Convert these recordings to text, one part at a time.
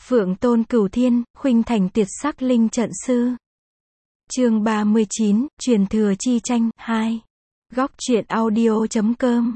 Phượng Tôn Cửu Thiên, khuynh thành tuyệt sắc linh trận sư. Chương 39, truyền thừa chi tranh, 2. Góc truyện audio.com.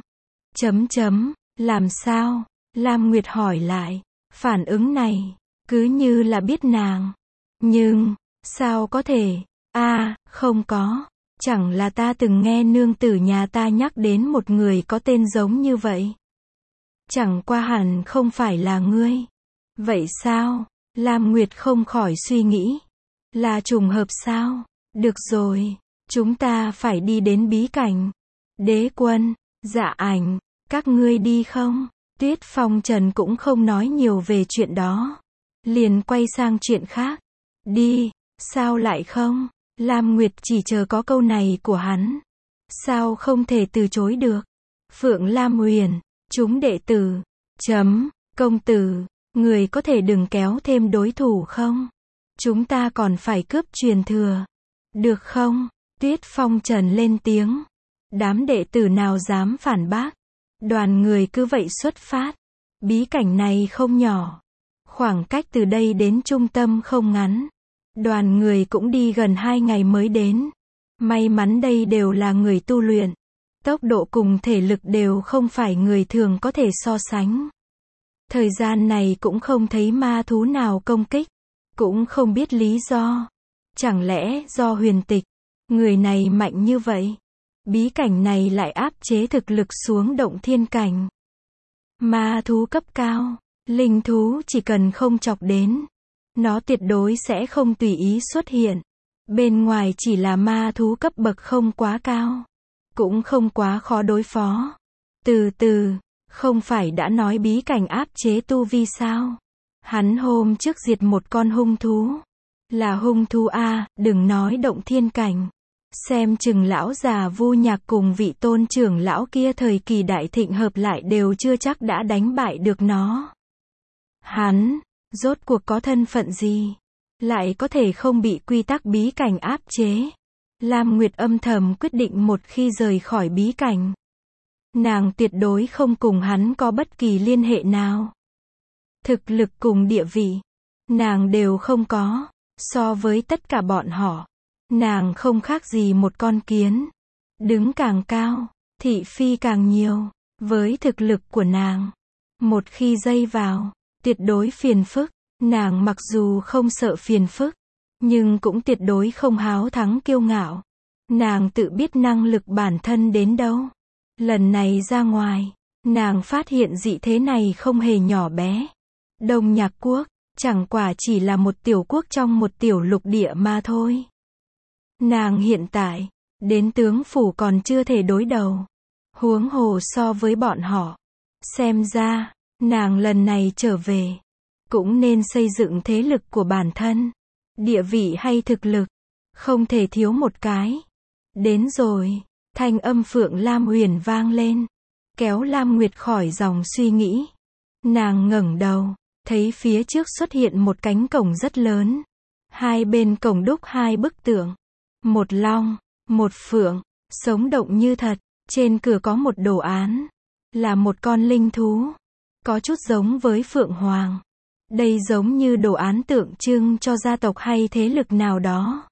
Làm sao? Lam Nguyệt hỏi lại. Phản ứng này, cứ như là biết nàng. Nhưng, sao có thể? Không có. Chẳng là ta từng nghe nương tử nhà ta nhắc đến một người có tên giống như vậy. Chẳng qua hẳn không phải là ngươi. Vậy sao? Lam Nguyệt không khỏi suy nghĩ. Là trùng hợp sao? Được rồi, chúng ta phải đi đến bí cảnh. Đế Quân, Dạ Ảnh, các ngươi đi không? Tuyết Phong Trần cũng không nói nhiều về chuyện đó. Liền quay sang chuyện khác. Đi, sao lại không? Lam Nguyệt chỉ chờ có câu này của hắn. Sao không thể từ chối được? Phượng Lam Huyền, chúng đệ tử. Công tử, người có thể đừng kéo thêm đối thủ không? Chúng ta còn phải cướp truyền thừa. Được không? Tuyết Phong Trần lên tiếng. Đám đệ tử nào dám phản bác. Đoàn người cứ vậy xuất phát. Bí cảnh này không nhỏ. Khoảng cách từ đây đến trung tâm không ngắn. Đoàn người cũng đi gần 2 ngày mới đến. May mắn đây đều là người tu luyện. Tốc độ cùng thể lực đều không phải người thường có thể so sánh. Thời gian này cũng không thấy ma thú nào công kích. Cũng không biết lý do. Chẳng lẽ do Huyền Tịch, người này mạnh như vậy? Bí cảnh này lại áp chế thực lực xuống động thiên cảnh. Ma thú cấp cao, linh thú chỉ cần không chọc đến, nó tuyệt đối sẽ không tùy ý xuất hiện. Bên ngoài chỉ là ma thú cấp bậc không quá cao, cũng không quá khó đối phó. Từ từ, không phải đã nói bí cảnh áp chế tu vi sao? Hắn hôm trước diệt một con hung thú. Là hung thú đừng nói động thiên cảnh. Xem chừng lão già Vu Nhạc cùng vị tôn trưởng lão kia thời kỳ đại thịnh hợp lại đều chưa chắc đã đánh bại được nó. Hắn, rốt cuộc có thân phận gì? Lại có thể không bị quy tắc bí cảnh áp chế? Lam Nguyệt âm thầm quyết định một khi rời khỏi bí cảnh. Nàng tuyệt đối không cùng hắn có bất kỳ liên hệ nào. Thực lực cùng địa vị, nàng đều không có. So với tất cả bọn họ, nàng không khác gì một con kiến. Đứng càng cao, thị phi càng nhiều. Với thực lực của nàng, một khi dây vào, tuyệt đối phiền phức. Nàng mặc dù không sợ phiền phức, nhưng cũng tuyệt đối không háo thắng kiêu ngạo. Nàng tự biết năng lực bản thân đến đâu. Lần này ra ngoài, nàng phát hiện dị thế này không hề nhỏ bé. Đông Nhạc Quốc, chẳng quả chỉ là một tiểu quốc trong một tiểu lục địa mà thôi. Nàng hiện tại, đến tướng phủ còn chưa thể đối đầu. Huống hồ so với bọn họ. Xem ra, nàng lần này trở về, cũng nên xây dựng thế lực của bản thân. Địa vị hay thực lực, không thể thiếu một cái. Đến rồi, thanh âm Phượng Lam Huyền vang lên, kéo Lam Nguyệt khỏi dòng suy nghĩ. Nàng ngẩng đầu, thấy phía trước xuất hiện một cánh cổng rất lớn. Hai bên cổng đúc 2 bức tượng. Một long, một phượng, sống động như thật. Trên cửa có một đồ án. Là một con linh thú. Có chút giống với Phượng Hoàng. Đây giống như đồ án tượng trưng cho gia tộc hay thế lực nào đó.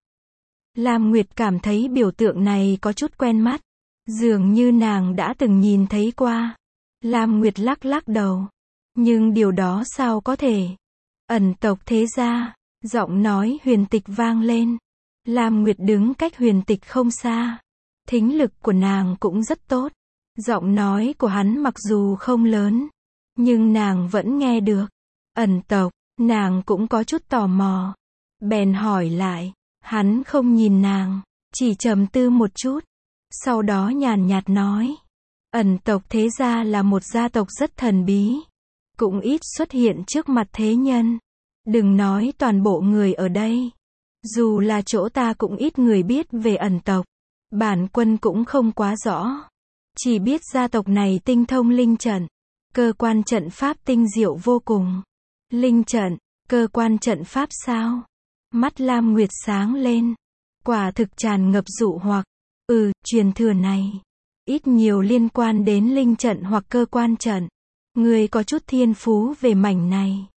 Lam Nguyệt cảm thấy biểu tượng này có chút quen mắt. Dường như nàng đã từng nhìn thấy qua. Lam Nguyệt lắc lắc đầu. Nhưng điều đó sao có thể? Ẩn tộc thế gia, giọng nói Huyền Tịch vang lên. Lam Nguyệt đứng cách Huyền Tịch không xa. Thính lực của nàng cũng rất tốt. Giọng nói của hắn mặc dù không lớn, nhưng nàng vẫn nghe được. Ẩn tộc, nàng cũng có chút tò mò. Bèn hỏi lại, hắn không nhìn nàng, chỉ trầm tư một chút. Sau đó nhàn nhạt nói, ẩn tộc thế gia là một gia tộc rất thần bí. Cũng ít xuất hiện trước mặt thế nhân. Đừng nói toàn bộ người ở đây. Dù là chỗ ta cũng ít người biết về ẩn tộc. Bản quân cũng không quá rõ. Chỉ biết gia tộc này tinh thông linh trận. Cơ quan trận pháp tinh diệu vô cùng. Linh trận, cơ quan trận pháp sao? Mắt Lam Nguyệt sáng lên. Quả thực tràn ngập dụ hoặc. Truyền thừa này ít nhiều liên quan đến linh trận hoặc cơ quan trận. Ngươi có chút thiên phú về mảnh này.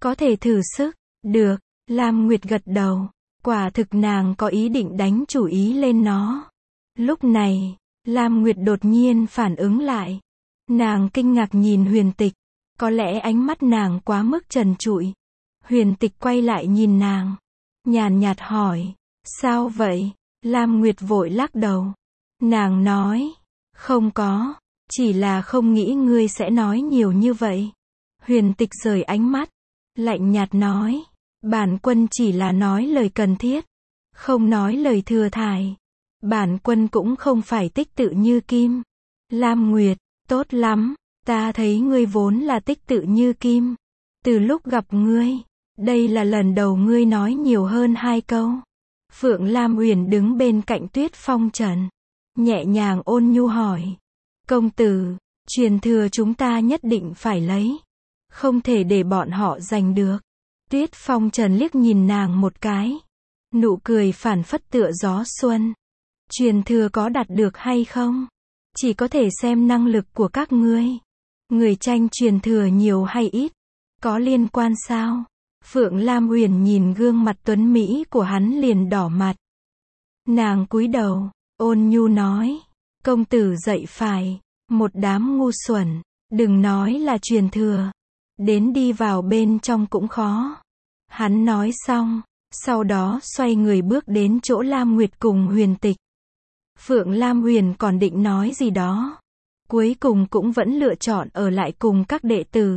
Có thể thử sức. Được. Lam Nguyệt gật đầu. Quả thực nàng có ý định đánh chủ ý lên nó. Lúc này, Lam Nguyệt đột nhiên phản ứng lại. Nàng kinh ngạc nhìn Huyền Tịch. Có lẽ ánh mắt nàng quá mức trần trụi. Huyền Tịch quay lại nhìn nàng. Nhàn nhạt hỏi. Sao vậy? Lam Nguyệt vội lắc đầu. Nàng nói. Không có. Chỉ là không nghĩ ngươi sẽ nói nhiều như vậy. Huyền Tịch rời ánh mắt. Lạnh nhạt nói. Bản quân chỉ là nói lời cần thiết. Không nói lời thừa thải. Bản quân cũng không phải tích tự như kim. Lam Nguyệt. Tốt lắm. Ta thấy ngươi vốn là tích tự như kim. Từ lúc gặp ngươi, đây là lần đầu ngươi nói nhiều hơn 2 câu. Phượng Lam Uyển đứng bên cạnh Tuyết Phong Trần. Nhẹ nhàng ôn nhu hỏi. Công tử, truyền thừa chúng ta nhất định phải lấy. Không thể để bọn họ giành được. Tuyết Phong Trần liếc nhìn nàng một cái. Nụ cười phảng phất tựa gió xuân. Truyền thừa có đạt được hay không? Chỉ có thể xem năng lực của các ngươi. Người tranh truyền thừa nhiều hay ít? Có liên quan sao? Phượng Lam Uyển nhìn gương mặt tuấn mỹ của hắn liền đỏ mặt. Nàng cúi đầu, ôn nhu nói. Công tử dạy phải. Một đám ngu xuẩn. Đừng nói là truyền thừa. Đến đi vào bên trong cũng khó. Hắn nói xong. Sau đó xoay người bước đến chỗ Lam Nguyệt cùng Huyền Tịch. Phượng Lam Huyền còn định nói gì đó. Cuối cùng cũng vẫn lựa chọn ở lại cùng các đệ tử.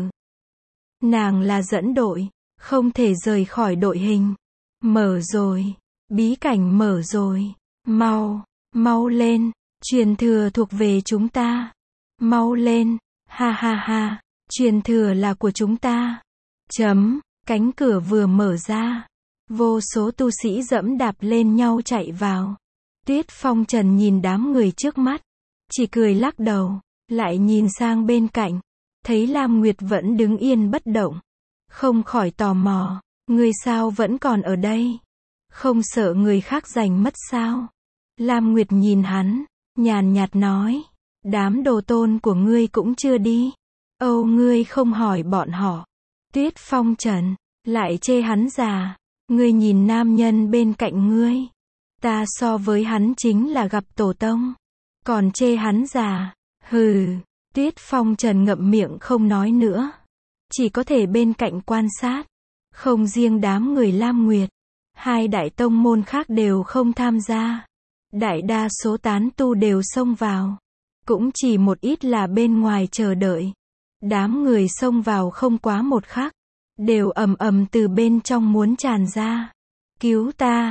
Nàng là dẫn đội. Không thể rời khỏi đội hình. Mở rồi. Bí cảnh mở rồi. Mau. Mau lên. Truyền thừa thuộc về chúng ta. Mau lên. Ha ha ha. Truyền thừa là của chúng ta. Chấm. Cánh cửa vừa mở ra. Vô số tu sĩ dẫm đạp lên nhau chạy vào. Tuyết Phong Trần nhìn đám người trước mắt. Chỉ cười lắc đầu. Lại nhìn sang bên cạnh. Thấy Lam Nguyệt vẫn đứng yên bất động. Không khỏi tò mò. Ngươi sao vẫn còn ở đây? Không sợ người khác giành mất sao? Lam Nguyệt nhìn hắn. Nhàn nhạt nói. Đám đồ tôn của ngươi cũng chưa đi. Âu ngươi không hỏi bọn họ. Tuyết Phong Trần. Lại chê hắn già. Ngươi nhìn nam nhân bên cạnh ngươi. Ta so với hắn chính là gặp tổ tông. Còn chê hắn già. Hừ. Tuyết Phong Trần ngậm miệng không nói nữa. Chỉ có thể bên cạnh quan sát. Không riêng đám người Lam Nguyệt. 2 đại tông môn khác đều không tham gia. Đại đa số tán tu đều xông vào. Cũng chỉ một ít là bên ngoài chờ đợi. Đám người xông vào không quá một khắc. Đều ầm ầm từ bên trong muốn tràn ra. Cứu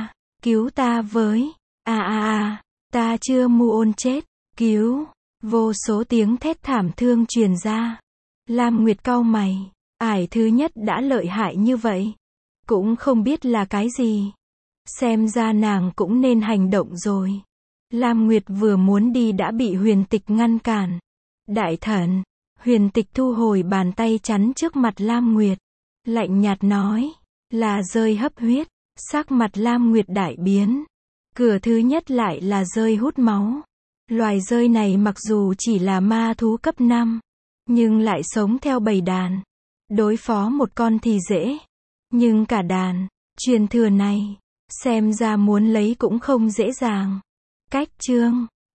ta với. Ta chưa mu ôn chết. Cứu. Vô số tiếng thét thảm thương truyền ra. Lam Nguyệt cau mày. Ải thứ nhất đã lợi hại như vậy. Cũng không biết là cái gì. Xem ra nàng cũng nên hành động rồi. Lam Nguyệt vừa muốn đi đã bị Huyền Tịch ngăn cản. Đại thần. Huyền Tịch thu hồi bàn tay chắn trước mặt Lam Nguyệt. Lạnh nhạt nói. Là rơi hấp huyết. Sắc mặt Lam Nguyệt đại biến. Cửa thứ nhất lại là rơi hút máu. Loài rơi này mặc dù chỉ là ma thú cấp 5. Nhưng lại sống theo bầy đàn. Đối phó một con thì dễ. Nhưng cả đàn. Truyền thừa này. Xem ra muốn lấy cũng không dễ dàng. Cách chương.